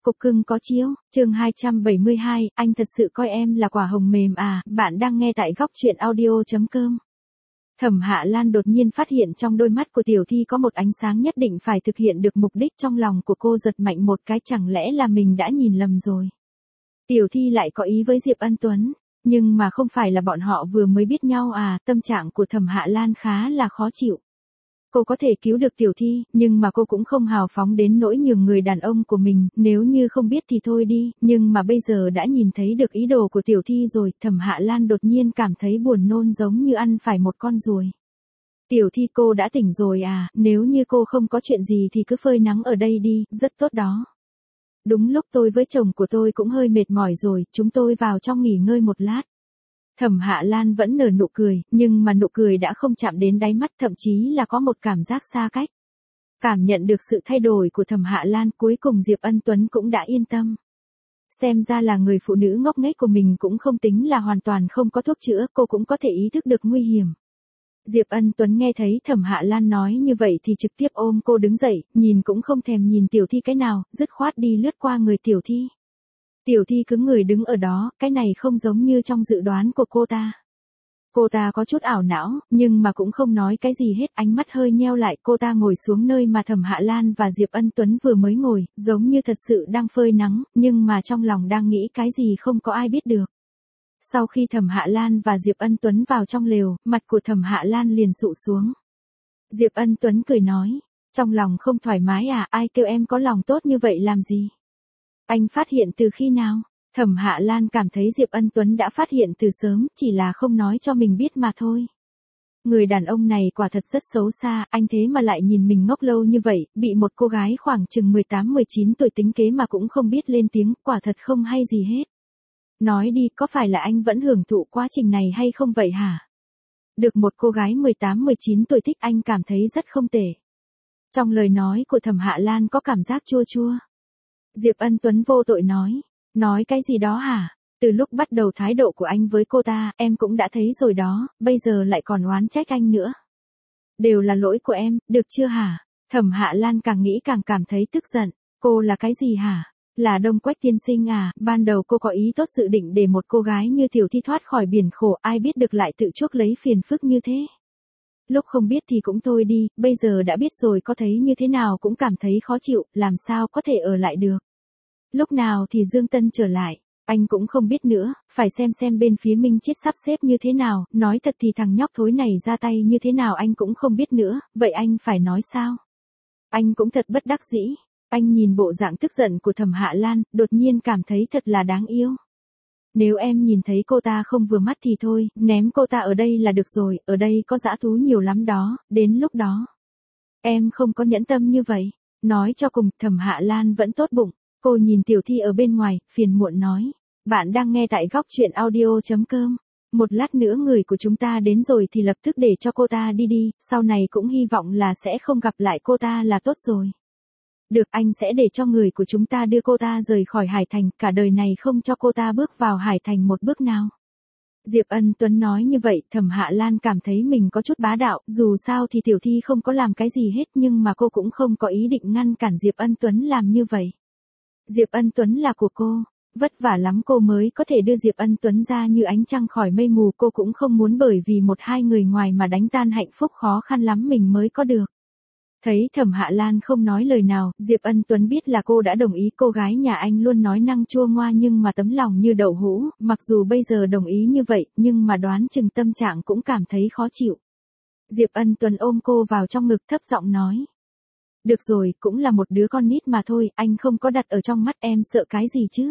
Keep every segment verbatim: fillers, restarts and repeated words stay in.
Cục cưng có chiếu, chương hai trăm bảy mươi hai, anh thật sự coi em là quả hồng mềm à, bạn đang nghe tại góc truyện audio.com. Thẩm Hạ Lan đột nhiên phát hiện trong đôi mắt của Tiểu Thi có một ánh sáng nhất định phải thực hiện được mục đích, trong lòng của cô giật mạnh một cái, chẳng lẽ là mình đã nhìn lầm rồi. Tiểu Thi lại có ý với Diệp Ân Tuấn, nhưng mà không phải là bọn họ vừa mới biết nhau à, tâm trạng của Thẩm Hạ Lan khá là khó chịu. Cô có thể cứu được Tiểu Thi, nhưng mà cô cũng không hào phóng đến nỗi nhường người đàn ông của mình, nếu như không biết thì thôi đi, nhưng mà bây giờ đã nhìn thấy được ý đồ của Tiểu Thi rồi, Thẩm Hạ Lan đột nhiên cảm thấy buồn nôn giống như ăn phải một con ruồi. Tiểu Thi, cô đã tỉnh rồi à, nếu như cô không có chuyện gì thì cứ phơi nắng ở đây đi, rất tốt đó. Đúng lúc tôi với chồng của tôi cũng hơi mệt mỏi rồi, chúng tôi vào trong nghỉ ngơi một lát. Thẩm Hạ Lan vẫn nở nụ cười, nhưng mà nụ cười đã không chạm đến đáy mắt, thậm chí là có một cảm giác xa cách. Cảm nhận được sự thay đổi của Thẩm Hạ Lan, cuối cùng Diệp Ân Tuấn cũng đã yên tâm. Xem ra là người phụ nữ ngốc nghếch của mình cũng không tính là hoàn toàn không có thuốc chữa, cô cũng có thể ý thức được nguy hiểm. Diệp Ân Tuấn nghe thấy Thẩm Hạ Lan nói như vậy thì trực tiếp ôm cô đứng dậy, nhìn cũng không thèm nhìn Tiểu Thi cái nào, dứt khoát đi lướt qua người Tiểu Thi. Tiểu Thi cứng người đứng ở đó, cái này không giống như trong dự đoán của cô ta. Cô ta có chút ảo não, nhưng mà cũng không nói cái gì hết, ánh mắt hơi nheo lại, cô ta ngồi xuống nơi mà Thẩm Hạ Lan và Diệp Ân Tuấn vừa mới ngồi, giống như thật sự đang phơi nắng, nhưng mà trong lòng đang nghĩ cái gì không có ai biết được. Sau khi Thẩm Hạ Lan và Diệp Ân Tuấn vào trong lều, mặt của Thẩm Hạ Lan liền sụ xuống. Diệp Ân Tuấn cười nói, trong lòng không thoải mái à, ai kêu em có lòng tốt như vậy làm gì? Anh phát hiện từ khi nào? Thẩm Hạ Lan cảm thấy Diệp Ân Tuấn đã phát hiện từ sớm, chỉ là không nói cho mình biết mà thôi. Người đàn ông này quả thật rất xấu xa, anh thế mà lại nhìn mình ngốc lâu như vậy, bị một cô gái khoảng chừng mười tám mười chín tuổi tính kế mà cũng không biết lên tiếng, quả thật không hay gì hết. Nói đi, có phải là anh vẫn hưởng thụ quá trình này hay không vậy hả? Được một cô gái mười tám mười chín tuổi thích anh cảm thấy rất không tệ. Trong lời nói của Thẩm Hạ Lan có cảm giác chua chua. Diệp Ân Tuấn vô tội nói, nói cái gì đó hả? Từ lúc bắt đầu thái độ của anh với cô ta, em cũng đã thấy rồi đó, bây giờ lại còn oán trách anh nữa. Đều là lỗi của em, được chưa hả? Thẩm Hạ Lan càng nghĩ càng cảm thấy tức giận, cô là cái gì hả? Là Đông Quách tiên sinh à, ban đầu cô có ý tốt dự định để một cô gái như Tiểu Thi thoát khỏi biển khổ, ai biết được lại tự chuốc lấy phiền phức như thế. Lúc không biết thì cũng thôi đi, bây giờ đã biết rồi có thấy như thế nào cũng cảm thấy khó chịu, làm sao có thể ở lại được. Lúc nào thì Dương Tân trở lại, anh cũng không biết nữa, phải xem xem bên phía Minh Chiết sắp xếp như thế nào, nói thật thì thằng nhóc thối này ra tay như thế nào anh cũng không biết nữa, vậy anh phải nói sao? Anh cũng thật bất đắc dĩ, anh nhìn bộ dạng tức giận của Thẩm Hạ Lan, đột nhiên cảm thấy thật là đáng yêu. Nếu em nhìn thấy cô ta không vừa mắt thì thôi, ném cô ta ở đây là được rồi, ở đây có dã thú nhiều lắm đó, đến lúc đó. Em không có nhẫn tâm như vậy. Nói cho cùng, Thẩm Hạ Lan vẫn tốt bụng, cô nhìn Tiểu Thi ở bên ngoài, phiền muộn nói. Bạn đang nghe tại góc truyện audio.com. Một lát nữa người của chúng ta đến rồi thì lập tức để cho cô ta đi đi, sau này cũng hy vọng là sẽ không gặp lại cô ta là tốt rồi. Được, anh sẽ để cho người của chúng ta đưa cô ta rời khỏi Hải Thành, cả đời này không cho cô ta bước vào Hải Thành một bước nào. Diệp Ân Tuấn nói như vậy, Thẩm Hạ Lan cảm thấy mình có chút bá đạo, dù sao thì Tiểu Thi không có làm cái gì hết nhưng mà cô cũng không có ý định ngăn cản Diệp Ân Tuấn làm như vậy. Diệp Ân Tuấn là của cô, vất vả lắm cô mới có thể đưa Diệp Ân Tuấn ra như ánh trăng khỏi mây mù, cô cũng không muốn bởi vì một hai người ngoài mà đánh tan hạnh phúc khó khăn lắm mình mới có được. Thấy Thẩm Hạ Lan không nói lời nào, Diệp Ân Tuấn biết là cô đã đồng ý, cô gái nhà anh luôn nói năng chua ngoa nhưng mà tấm lòng như đậu hũ, mặc dù bây giờ đồng ý như vậy, nhưng mà đoán chừng tâm trạng cũng cảm thấy khó chịu. Diệp Ân Tuấn ôm cô vào trong ngực thấp giọng nói. Được rồi, cũng là một đứa con nít mà thôi, anh không có đặt ở trong mắt em sợ cái gì chứ.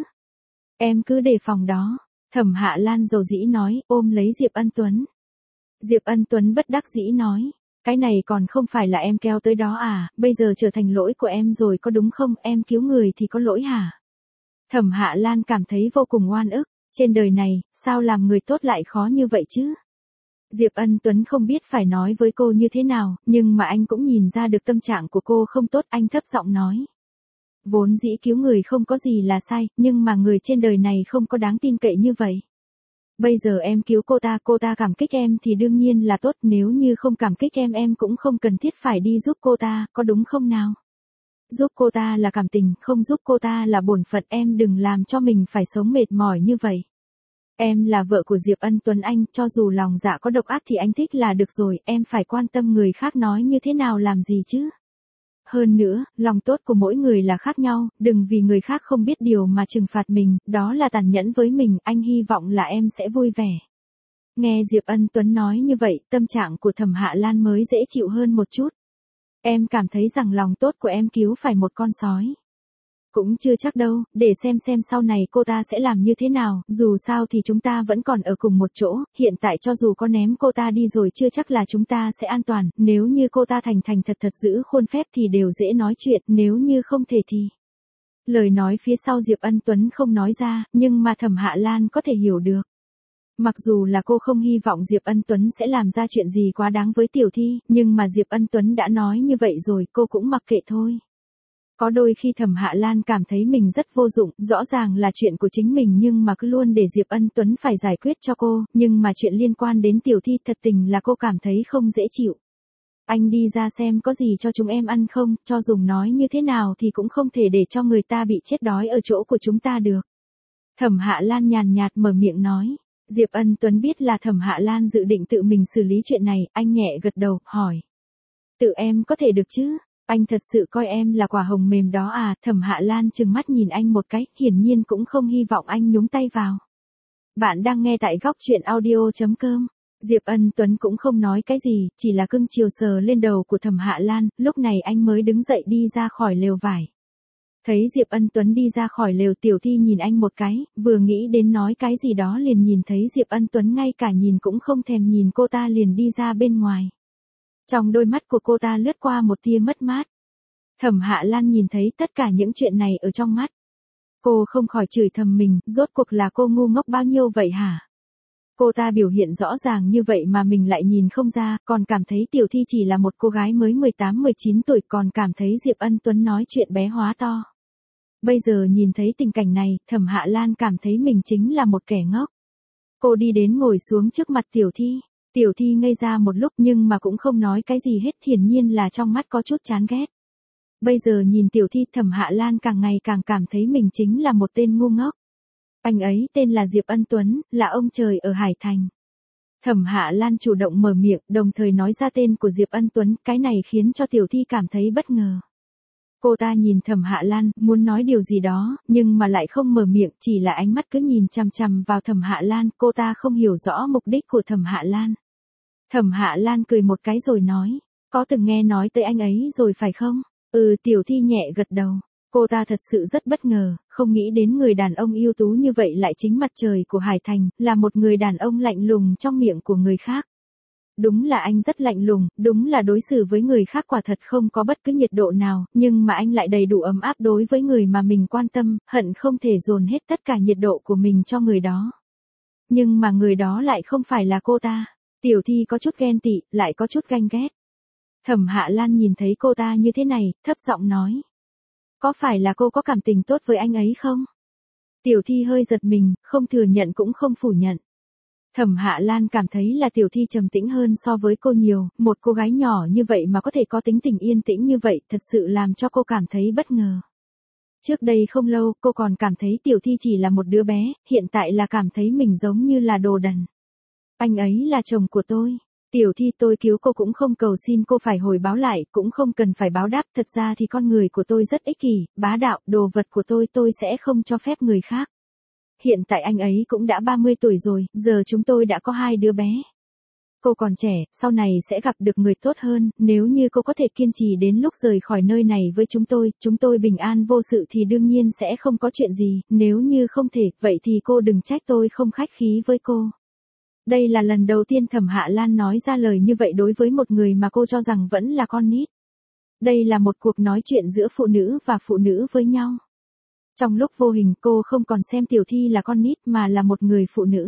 Em cứ đề phòng đó. Thẩm Hạ Lan dầu dĩ nói, ôm lấy Diệp Ân Tuấn. Diệp Ân Tuấn bất đắc dĩ nói. Cái này còn không phải là em kéo tới đó à, bây giờ trở thành lỗi của em rồi có đúng không, em cứu người thì có lỗi hả? Thẩm Hạ Lan cảm thấy vô cùng oan ức, trên đời này, sao làm người tốt lại khó như vậy chứ? Diệp Ân Tuấn không biết phải nói với cô như thế nào, nhưng mà anh cũng nhìn ra được tâm trạng của cô không tốt, anh thấp giọng nói. Vốn dĩ cứu người không có gì là sai, nhưng mà người trên đời này không có đáng tin cậy như vậy. Bây giờ em cứu cô ta, cô ta cảm kích em thì đương nhiên là tốt, nếu như không cảm kích em em cũng không cần thiết phải đi giúp cô ta, có đúng không nào? Giúp cô ta là cảm tình, không giúp cô ta là bổn phận, em đừng làm cho mình phải sống mệt mỏi như vậy. Em là vợ của Diệp Ân Tuấn anh, cho dù lòng dạ có độc ác thì anh thích là được rồi, em phải quan tâm người khác nói như thế nào làm gì chứ. Hơn nữa, lòng tốt của mỗi người là khác nhau, đừng vì người khác không biết điều mà trừng phạt mình, đó là tàn nhẫn với mình, anh hy vọng là em sẽ vui vẻ. Nghe Diệp Ân Tuấn nói như vậy, tâm trạng của Thẩm Hạ Lan mới dễ chịu hơn một chút. Em cảm thấy rằng lòng tốt của em cứu phải một con sói. Cũng chưa chắc đâu, để xem xem sau này cô ta sẽ làm như thế nào, dù sao thì chúng ta vẫn còn ở cùng một chỗ, hiện tại cho dù có ném cô ta đi rồi chưa chắc là chúng ta sẽ an toàn, nếu như cô ta thành thành thật thật giữ khuôn phép thì đều dễ nói chuyện, nếu như không thể thì... Lời nói phía sau Diệp Ân Tuấn không nói ra, nhưng mà Thẩm Hạ Lan có thể hiểu được. Mặc dù là cô không hy vọng Diệp Ân Tuấn sẽ làm ra chuyện gì quá đáng với Tiểu Thi, nhưng mà Diệp Ân Tuấn đã nói như vậy rồi, cô cũng mặc kệ thôi. Có đôi khi Thẩm Hạ Lan cảm thấy mình rất vô dụng, rõ ràng là chuyện của chính mình nhưng mà cứ luôn để Diệp Ân Tuấn phải giải quyết cho cô, nhưng mà chuyện liên quan đến Tiểu Thi thật tình là cô cảm thấy không dễ chịu. Anh đi ra xem có gì cho chúng em ăn không, cho dùng nói như thế nào thì cũng không thể để cho người ta bị chết đói ở chỗ của chúng ta được. Thẩm Hạ Lan nhàn nhạt mở miệng nói. Diệp Ân Tuấn biết là Thẩm Hạ Lan dự định tự mình xử lý chuyện này, anh nhẹ gật đầu, hỏi. Tự em có thể được chứ? Anh thật sự coi em là quả hồng mềm đó à? Thẩm Hạ Lan trừng mắt nhìn anh một cái, hiển nhiên cũng không hy vọng anh nhúng tay vào. Bạn đang nghe tại góc truyện audio chấm com. Diệp Ân Tuấn cũng không nói cái gì, chỉ là cưng chiều sờ lên đầu của Thẩm Hạ Lan, lúc này anh mới đứng dậy đi ra khỏi lều vải. Thấy Diệp Ân Tuấn đi ra khỏi lều, Tiểu Thi nhìn anh một cái, vừa nghĩ đến nói cái gì đó liền nhìn thấy Diệp Ân Tuấn ngay cả nhìn cũng không thèm nhìn cô ta liền đi ra bên ngoài. Trong đôi mắt của cô ta lướt qua một tia mất mát. Thẩm Hạ Lan nhìn thấy tất cả những chuyện này ở trong mắt. Cô không khỏi chửi thầm mình, rốt cuộc là cô ngu ngốc bao nhiêu vậy hả? Cô ta biểu hiện rõ ràng như vậy mà mình lại nhìn không ra, còn cảm thấy Tiểu Thi chỉ là một cô gái mới mười tám mười chín tuổi, còn cảm thấy Diệp Ân Tuấn nói chuyện bé hóa to. Bây giờ nhìn thấy tình cảnh này, Thẩm Hạ Lan cảm thấy mình chính là một kẻ ngốc. Cô đi đến ngồi xuống trước mặt Tiểu Thi. Tiểu Thi ngây ra một lúc nhưng mà cũng không nói cái gì hết, hiển nhiên là trong mắt có chút chán ghét. Bây giờ nhìn Tiểu Thi, Thẩm Hạ Lan càng ngày càng cảm thấy mình chính là một tên ngu ngốc. Anh ấy tên là Diệp Ân Tuấn, là ông trời ở Hải Thành. Thẩm Hạ Lan chủ động mở miệng, đồng thời nói ra tên của Diệp Ân Tuấn, cái này khiến cho Tiểu Thi cảm thấy bất ngờ. Cô ta nhìn Thẩm Hạ Lan, muốn nói điều gì đó, nhưng mà lại không mở miệng, chỉ là ánh mắt cứ nhìn chằm chằm vào Thẩm Hạ Lan, cô ta không hiểu rõ mục đích của Thẩm Hạ Lan. Thẩm Hạ Lan cười một cái rồi nói, có từng nghe nói tới anh ấy rồi phải không? Ừ, Tiểu Thi nhẹ gật đầu. Cô ta thật sự rất bất ngờ, không nghĩ đến người đàn ông ưu tú như vậy lại chính mặt trời của Hải Thành, là một người đàn ông lạnh lùng trong miệng của người khác. Đúng là anh rất lạnh lùng, đúng là đối xử với người khác quả thật không có bất cứ nhiệt độ nào, nhưng mà anh lại đầy đủ ấm áp đối với người mà mình quan tâm, hận không thể dồn hết tất cả nhiệt độ của mình cho người đó. Nhưng mà người đó lại không phải là cô ta. Tiểu Thi có chút ghen tị, lại có chút ganh ghét. Thẩm Hạ Lan nhìn thấy cô ta như thế này, thấp giọng nói. Có phải là cô có cảm tình tốt với anh ấy không? Tiểu Thi hơi giật mình, không thừa nhận cũng không phủ nhận. Thẩm Hạ Lan cảm thấy là Tiểu Thi trầm tĩnh hơn so với cô nhiều, một cô gái nhỏ như vậy mà có thể có tính tình yên tĩnh như vậy, thật sự làm cho cô cảm thấy bất ngờ. Trước đây không lâu, cô còn cảm thấy Tiểu Thi chỉ là một đứa bé, hiện tại là cảm thấy mình giống như là đồ đần. Anh ấy là chồng của tôi. Tiểu Thi, tôi cứu cô cũng không cầu xin cô phải hồi báo lại, cũng không cần phải báo đáp, thật ra thì con người của tôi rất ích kỷ, bá đạo, đồ vật của tôi tôi sẽ không cho phép người khác. Hiện tại anh ấy cũng đã ba mươi tuổi rồi, giờ chúng tôi đã có hai đứa bé. Cô còn trẻ, sau này sẽ gặp được người tốt hơn, nếu như cô có thể kiên trì đến lúc rời khỏi nơi này với chúng tôi, chúng tôi bình an vô sự thì đương nhiên sẽ không có chuyện gì, nếu như không thể, vậy thì cô đừng trách tôi không khách khí với cô. Đây là lần đầu tiên Thẩm Hạ Lan nói ra lời như vậy đối với một người mà cô cho rằng vẫn là con nít. Đây là một cuộc nói chuyện giữa phụ nữ và phụ nữ với nhau. Trong lúc vô hình cô không còn xem Tiểu Thi là con nít mà là một người phụ nữ.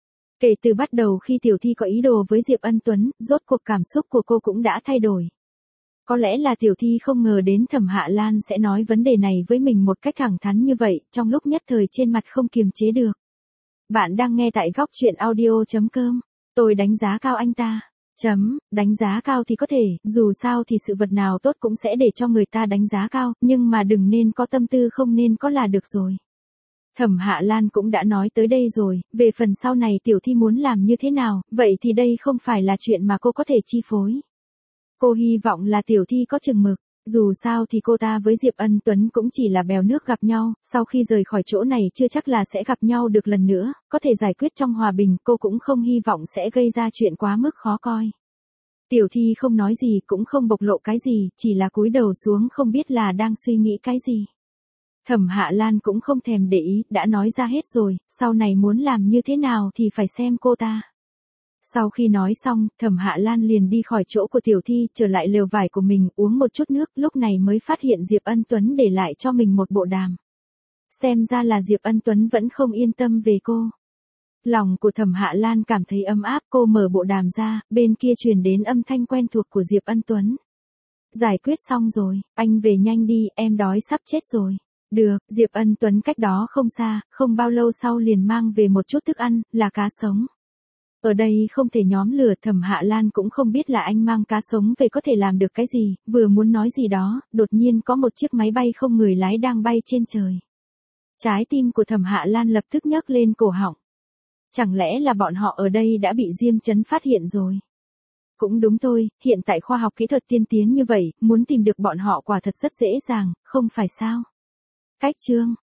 Kể từ bắt đầu khi Tiểu Thi có ý đồ với Diệp Ân Tuấn, rốt cuộc cảm xúc của cô cũng đã thay đổi. Có lẽ là Tiểu Thi không ngờ đến Thẩm Hạ Lan sẽ nói vấn đề này với mình một cách thẳng thắn như vậy, trong lúc nhất thời trên mặt không kiềm chế được. Bạn đang nghe tại góc truyện audio chấm com. Tôi đánh giá cao anh ta. Chấm, đánh giá cao thì có thể, dù sao thì sự vật nào tốt cũng sẽ để cho người ta đánh giá cao, nhưng mà đừng nên có tâm tư không nên có là được rồi. Thẩm Hạ Lan cũng đã nói tới đây rồi, về phần sau này tiểu thi muốn làm như thế nào, vậy thì đây không phải là chuyện mà cô có thể chi phối. Cô hy vọng là tiểu thi có chừng mực. Dù sao thì cô ta với Diệp Ân Tuấn cũng chỉ là bèo nước gặp nhau, sau khi rời khỏi chỗ này chưa chắc là sẽ gặp nhau được lần nữa, có thể giải quyết trong hòa bình, cô cũng không hy vọng sẽ gây ra chuyện quá mức khó coi. Tiểu thi không nói gì cũng không bộc lộ cái gì, chỉ là cúi đầu xuống không biết là đang suy nghĩ cái gì. Thẩm Hạ Lan cũng không thèm để ý, đã nói ra hết rồi, sau này muốn làm như thế nào thì phải xem cô ta. Sau khi nói xong, Thẩm Hạ Lan liền đi khỏi chỗ của tiểu thi, trở lại lều vải của mình, uống một chút nước, lúc này mới phát hiện Diệp Ân Tuấn để lại cho mình một bộ đàm. Xem ra là Diệp Ân Tuấn vẫn không yên tâm về cô. Lòng của Thẩm Hạ Lan cảm thấy ấm áp, cô mở bộ đàm ra, bên kia truyền đến âm thanh quen thuộc của Diệp Ân Tuấn. Giải quyết xong rồi, anh về nhanh đi, em đói sắp chết rồi. Được, Diệp Ân Tuấn cách đó không xa, không bao lâu sau liền mang về một chút thức ăn, là cá sống. Ở đây không thể nhóm lửa, Thẩm Hạ Lan cũng không biết là anh mang cá sống về có thể làm được cái gì, vừa muốn nói gì đó, đột nhiên có một chiếc máy bay không người lái đang bay trên trời. Trái tim của Thẩm Hạ Lan lập tức nhấc lên cổ họng. Chẳng lẽ là bọn họ ở đây đã bị Diêm Chấn phát hiện rồi? Cũng đúng thôi, hiện tại khoa học kỹ thuật tiên tiến như vậy, muốn tìm được bọn họ quả thật rất dễ dàng, không phải sao? Cách chương